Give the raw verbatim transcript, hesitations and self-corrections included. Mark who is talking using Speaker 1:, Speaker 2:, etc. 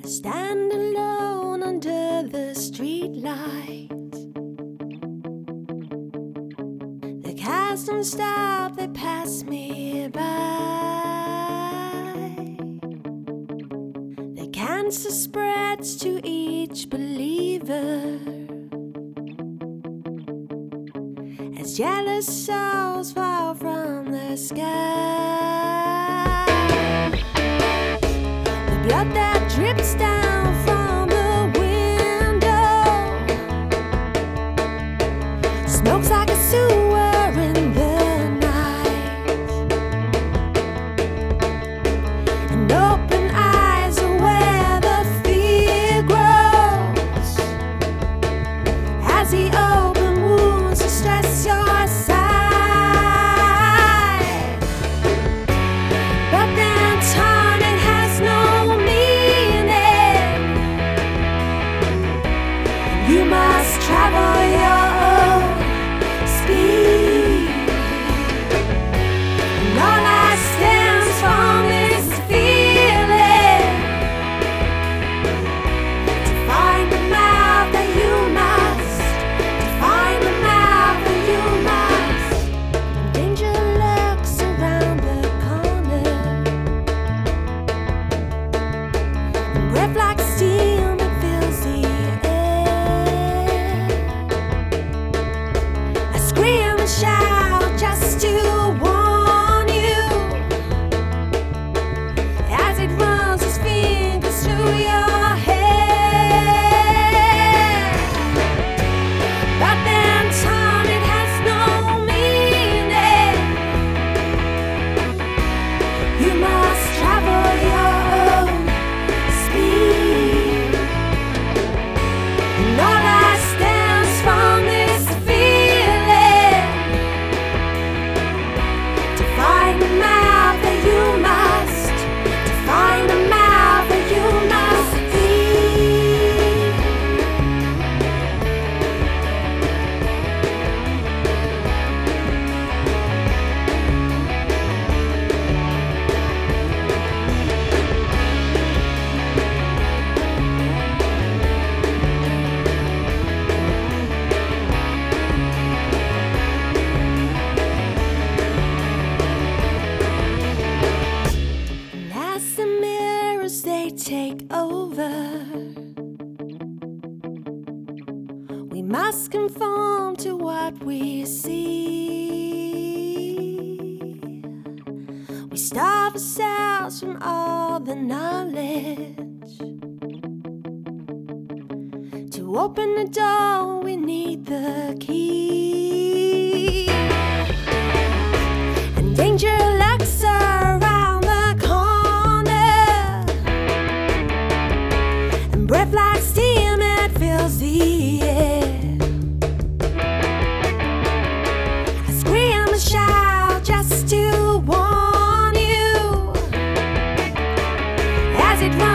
Speaker 1: Stand alone under the streetlight. The cars don't stop, they pass me by. The cancer spreads to each believer as jealous souls fall from the sky. The blood that drips down from the window smokes like a sewer in the night, and open eyes are where the fear grows as the open wounds distress your side. But then time, it has no meaning. You must travel your own speed, and all that stems from this feeling to find the mouth that you must, to find the mouth that you must. Danger lurks around the corner, and breath like steam that fills the air. I scream and shout just to warn you as it runs its fingers through your hair. But then time, it has no meaning. You must travel your own speed, and all that stems from this feeling to find the mouth that you must, to find the mouth that you must feed. And as the mirrors they take over, we must conform to what we see. We starve ourselves from all the knowledge. To open the door, we need the key. And danger lurks around the corner, and breath like steam, it fills the air. I scream and shout just to warn you as it runs